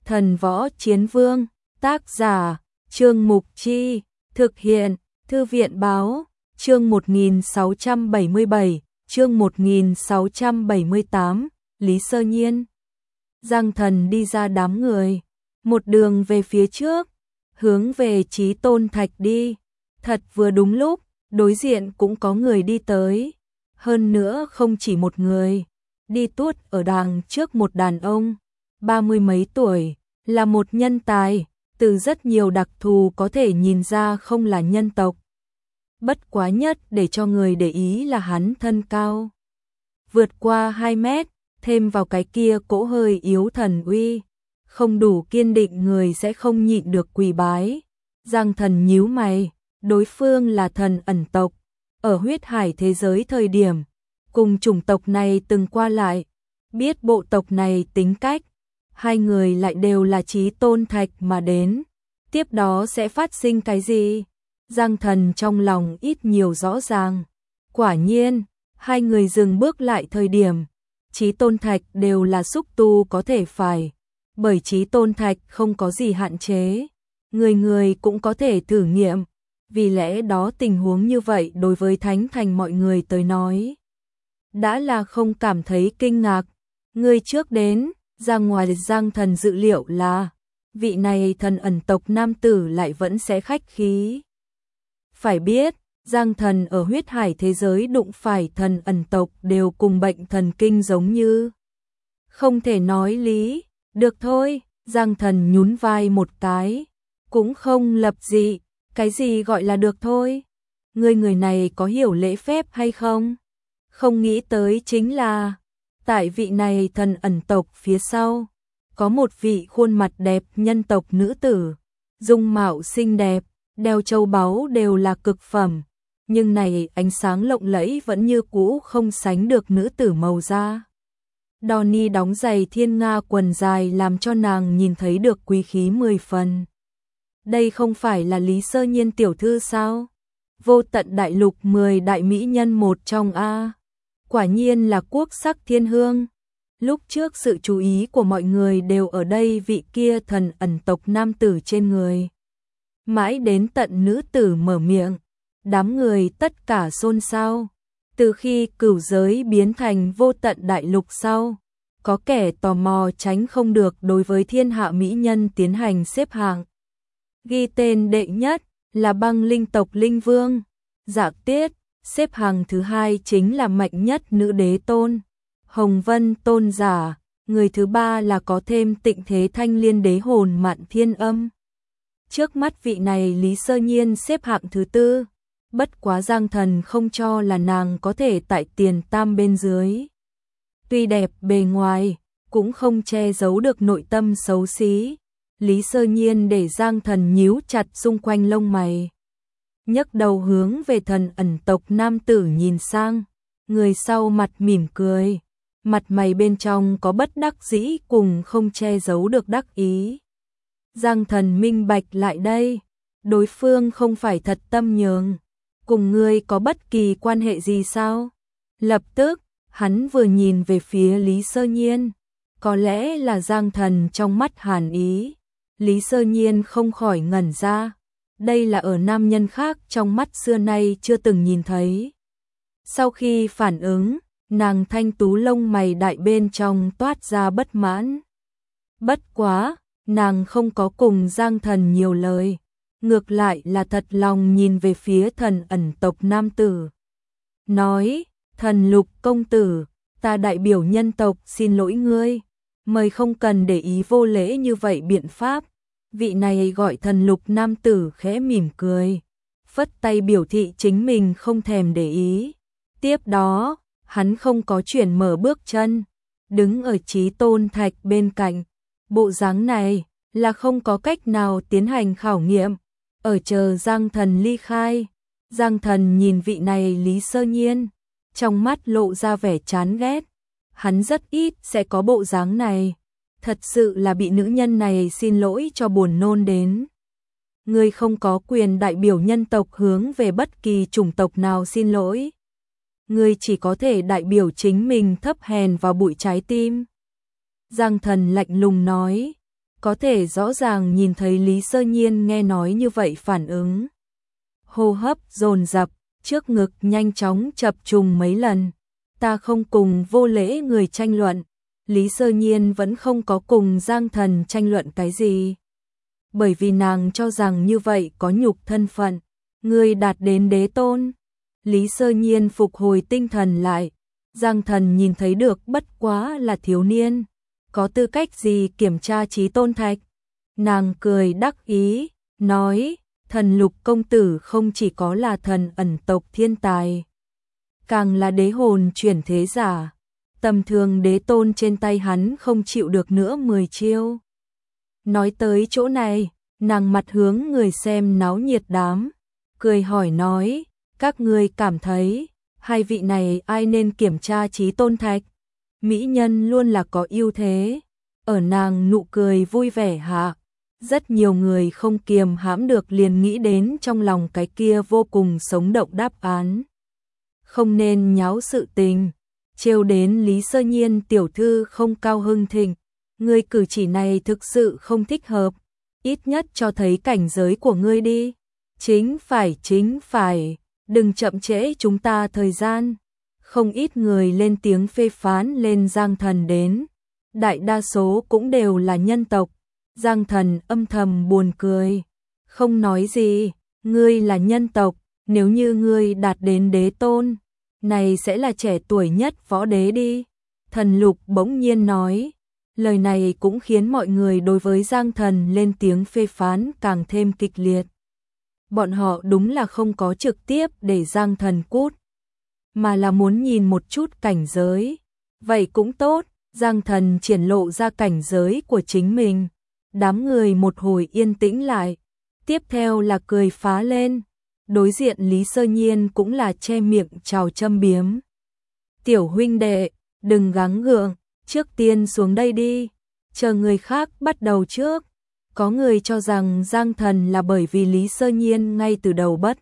Thần Võ Chiến Vương, tác giả, Trương Mục Chi, thực hiện, Thư viện Báo, chương 1677, chương 1678, Lý Sơ Nhiên. Giang Thần đi ra đám người, một đường về phía trước, hướng về Chí Tôn Thạch đi. Thật vừa đúng lúc, đối diện cũng có người đi tới. Hơn nữa không chỉ một người, đi tuốt ở đằng trước một đàn ông, 30 mấy tuổi, là một nhân tài, từ rất nhiều đặc thù có thể nhìn ra không là nhân tộc. Bất quá nhất để cho người để ý là hắn thân cao vượt qua 2 mét, thêm vào cái kia cỗ hơi yếu thần uy, không đủ kiên định người sẽ không nhịn được quỳ bái. Giang Thần nhíu mày, đối phương là thần ẩn tộc, ở huyết hải thế giới thời điểm, cùng chủng tộc này từng qua lại, biết bộ tộc này tính cách, hai người lại đều là Chí Tôn Thạch mà đến, tiếp đó sẽ phát sinh cái gì? Giang Thần trong lòng ít nhiều rõ ràng. Quả nhiên, hai người dừng bước lại thời điểm, Chí Tôn Thạch đều là xúc tu có thể phải, bởi Chí Tôn Thạch không có gì hạn chế, người người cũng có thể thử nghiệm, vì lẽ đó tình huống như vậy đối với Thánh Thành mọi người tới nói, đã là không cảm thấy kinh ngạc. Người trước đến, ra ngoài Giang Thần dự liệu là, vị này thần ẩn tộc nam tử lại vẫn sẽ khách khí. Phải biết, Giang Thần ở huyết hải thế giới đụng phải thần ẩn tộc đều cùng bệnh thần kinh giống như. Không thể nói lý, được thôi, Giang Thần nhún vai một cái, cũng không lập dị, cái gì gọi là được thôi. Người này có hiểu lễ phép hay không? Không nghĩ tới chính là, tại vị này thần ẩn tộc phía sau, có một vị khuôn mặt đẹp nhân tộc nữ tử, dung mạo xinh đẹp, đeo châu báu đều là cực phẩm, nhưng này ánh sáng lộng lẫy vẫn như cũ không sánh được nữ tử màu da. Donnie đóng giày thiên nga quần dài làm cho nàng nhìn thấy được quý khí 10 phần. Đây không phải là Lý Sơ Nhiên tiểu thư sao? Vô tận đại lục 10 đại mỹ nhân một trong A. Quả nhiên là quốc sắc thiên hương. Lúc trước sự chú ý của mọi người đều ở đây vị kia thần ẩn tộc nam tử trên người. Mãi đến tận nữ tử mở miệng, đám người tất cả xôn xao. Từ khi cửu giới biến thành vô tận đại lục sau, có kẻ tò mò tránh không được đối với thiên hạ mỹ nhân tiến hành xếp hạng. Ghi tên đệ nhất là băng linh tộc linh vương, Dạ Tiết, xếp hàng thứ hai chính là mạnh nhất nữ đế tôn, Hồng Vân tôn giả, người thứ ba là có thêm tịnh thế thanh liên đế hồn Mạn Thiên Âm. Trước mắt vị này Lý Sơ Nhiên xếp hạng thứ tư, bất quá Giang Thần không cho là nàng có thể tại tiền tam bên dưới. Tuy đẹp bề ngoài, cũng không che giấu được nội tâm xấu xí. Lý Sơ Nhiên để Giang Thần nhíu chặt xung quanh lông mày, nhấc đầu hướng về thần ẩn tộc nam tử nhìn sang, người sau mặt mỉm cười, mặt mày bên trong có bất đắc dĩ cùng không che giấu được đắc ý. Giang Thần minh bạch lại đây, đối phương không phải thật tâm nhường, cùng ngươi có bất kỳ quan hệ gì sao? Lập tức, hắn vừa nhìn về phía Lý Sơ Nhiên, có lẽ là Giang Thần trong mắt hàn ý. Lý Sơ Nhiên không khỏi ngẩn ra, đây là ở nam nhân khác trong mắt xưa nay chưa từng nhìn thấy. Sau khi phản ứng, nàng thanh tú lông mày đại bên trong toát ra bất mãn. Bất quá, nàng không có cùng Giang Thần nhiều lời, ngược lại là thật lòng nhìn về phía thần ẩn tộc nam tử. Nói, thần Lục công tử, ta đại biểu nhân tộc xin lỗi ngươi, mời không cần để ý vô lễ như vậy biện pháp. Vị này gọi thần Lục nam tử khẽ mỉm cười, phất tay biểu thị chính mình không thèm để ý. Tiếp đó, hắn không có chuyển mở bước chân, đứng ở Chí Tôn Thạch bên cạnh. Bộ dáng này là không có cách nào tiến hành khảo nghiệm, ở chờ Giang Thần ly khai. Giang Thần nhìn vị này Lý Sơ Nhiên, trong mắt lộ ra vẻ chán ghét. Hắn rất ít sẽ có bộ dáng này, thật sự là bị nữ nhân này xin lỗi cho buồn nôn đến. Ngươi không có quyền đại biểu nhân tộc hướng về bất kỳ chủng tộc nào xin lỗi. Ngươi chỉ có thể đại biểu chính mình thấp hèn vào bụi trái tim. Giang Thần lạnh lùng nói, có thể rõ ràng nhìn thấy Lý Sơ Nhiên nghe nói như vậy phản ứng. Hô hấp dồn dập, trước ngực nhanh chóng chập trùng mấy lần. Ta không cùng vô lễ người tranh luận. Lý Sơ Nhiên vẫn không có cùng Giang Thần tranh luận cái gì. Bởi vì nàng cho rằng như vậy có nhục thân phận. Người đạt đến đế tôn. Lý Sơ Nhiên phục hồi tinh thần lại. Giang Thần nhìn thấy được bất quá là thiếu niên. Có tư cách gì kiểm tra trí tôn thạch? Nàng cười đắc ý, nói, Thần Lục công tử không chỉ có là thần ẩn tộc thiên tài, càng là đế hồn chuyển thế giả. Tầm thường đế tôn trên tay hắn không chịu được nữa 10 chiêu. Nói tới chỗ này, nàng mặt hướng người xem náo nhiệt đám, cười hỏi nói, các ngươi cảm thấy, hai vị này ai nên kiểm tra trí tôn thạch? Mỹ nhân luôn là có ưu thế. Ở nàng nụ cười vui vẻ hạ, rất nhiều người không kiềm hãm được liền nghĩ đến trong lòng cái kia vô cùng sống động đáp án. Không nên nháo sự tình, trêu đến Lý Sơ Nhiên tiểu thư không cao hưng thịnh. Ngươi cử chỉ này thực sự không thích hợp, ít nhất cho thấy cảnh giới của ngươi đi. Chính phải, đừng chậm trễ chúng ta thời gian. Không ít người lên tiếng phê phán lên Giang Thần đến. Đại đa số cũng đều là nhân tộc. Giang Thần âm thầm buồn cười. Không nói gì, ngươi là nhân tộc, nếu như ngươi đạt đến đế tôn, này sẽ là trẻ tuổi nhất võ đế đi. Thần Lục bỗng nhiên nói. Lời này cũng khiến mọi người đối với Giang Thần lên tiếng phê phán càng thêm kịch liệt. Bọn họ đúng là không có trực tiếp để Giang Thần cút, mà là muốn nhìn một chút cảnh giới. Vậy cũng tốt, Giang Thần triển lộ ra cảnh giới của chính mình. Đám người một hồi yên tĩnh lại, tiếp theo là cười phá lên. Đối diện Lý Sơ Nhiên cũng là che miệng chào châm biếm. Tiểu huynh đệ, đừng gắng gượng, trước tiên xuống đây đi, chờ người khác bắt đầu trước. Có người cho rằng Giang Thần là bởi vì Lý Sơ Nhiên ngay từ đầu bất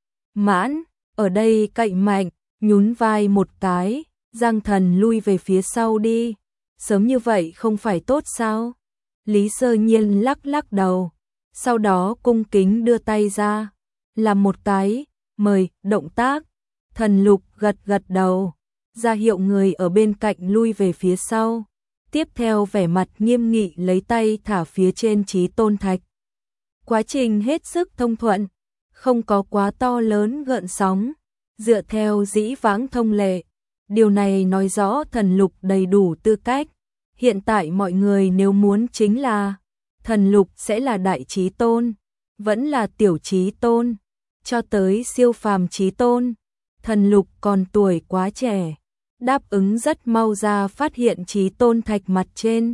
mãn, ở đây cậy mạnh, nhún vai một cái, Giang Thần lui về phía sau đi, sớm như vậy không phải tốt sao? Lý Sơ Nhiên lắc lắc đầu, sau đó cung kính đưa tay ra, làm một cái, mời, động tác. Thần Lục gật gật đầu, ra hiệu người ở bên cạnh lui về phía sau. Tiếp theo vẻ mặt nghiêm nghị lấy tay thả phía trên trí tôn thạch. Quá trình hết sức thông thuận, không có quá to lớn gợn sóng, dựa theo dĩ vãng thông lệ. Điều này nói rõ Thần Lục đầy đủ tư cách. Hiện tại mọi người nếu muốn chính là Thần Lục sẽ là đại trí tôn, vẫn là tiểu trí tôn, cho tới siêu phàm trí tôn. Thần Lục còn tuổi quá trẻ, đáp ứng rất mau ra phát hiện trí tôn thạch mặt trên.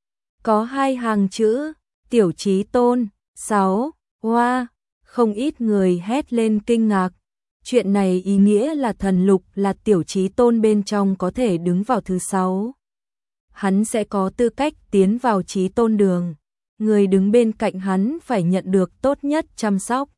Có 2 hàng chữ, tiểu trí tôn, 6, hoa, không ít người hét lên kinh ngạc. Chuyện này ý nghĩa là Thần Lục là tiểu trí tôn bên trong có thể đứng vào thứ 6. Hắn sẽ có tư cách tiến vào trí tôn đường. Người đứng bên cạnh hắn phải nhận được tốt nhất chăm sóc.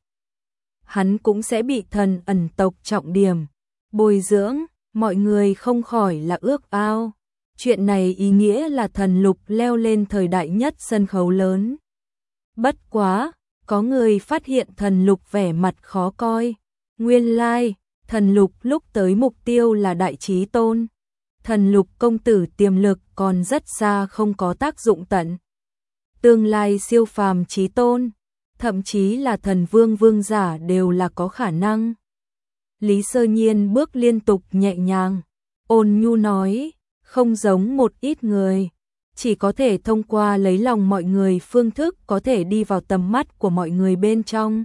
Hắn cũng sẽ bị thần ẩn tộc trọng điểm bồi dưỡng, mọi người không khỏi là ước ao. Chuyện này ý nghĩa là Thần Lục leo lên thời đại nhất sân khấu lớn. Bất quá, có người phát hiện Thần Lục vẻ mặt khó coi. Nguyên lai, Thần Lục lúc tới mục tiêu là đại trí tôn. Thần Lục công tử tiềm lực còn rất xa không có tác dụng tận. Tương lai siêu phàm trí tôn, thậm chí là thần vương vương giả đều là có khả năng. Lý Sơ Nhiên bước liên tục nhẹ nhàng, ôn nhu nói, không giống một ít người, chỉ có thể thông qua lấy lòng mọi người phương thức có thể đi vào tầm mắt của mọi người bên trong.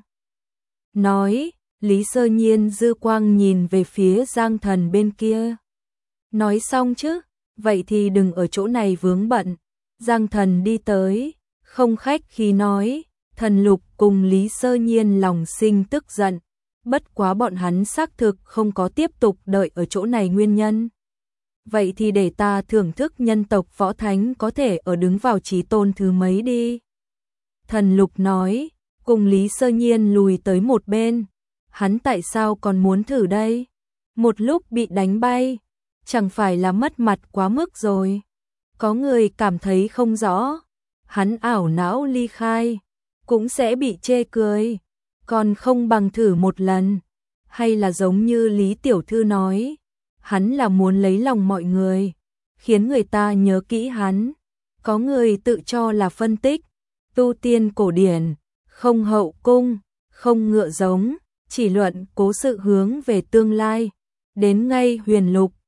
Nói, Lý Sơ Nhiên dư quang nhìn về phía Giang Thần bên kia. Nói xong chứ, vậy thì đừng ở chỗ này vướng bận. Giang Thần đi tới, không khách khí nói, Thần Lục cùng Lý Sơ Nhiên lòng sinh tức giận. Bất quá bọn hắn xác thực không có tiếp tục đợi ở chỗ này nguyên nhân. Vậy thì để ta thưởng thức nhân tộc võ thánh có thể ở đứng vào trí tôn thứ mấy đi. Thần Lục nói, cùng Lý Sơ Nhiên lùi tới một bên. Hắn tại sao còn muốn thử đây? Một lúc bị đánh bay, chẳng phải là mất mặt quá mức rồi. Có người cảm thấy không rõ. hắn ảo não ly khai, cũng sẽ bị chê cười, còn không bằng thử một lần. Hay là giống như Lý Tiểu Thư nói, hắn là muốn lấy lòng mọi người, khiến người ta nhớ kỹ hắn. Có người tự cho là phân tích, tu tiên cổ điển, không hậu cung, không ngựa giống, chỉ luận cố sự hướng về tương lai. Đến ngay huyền lục,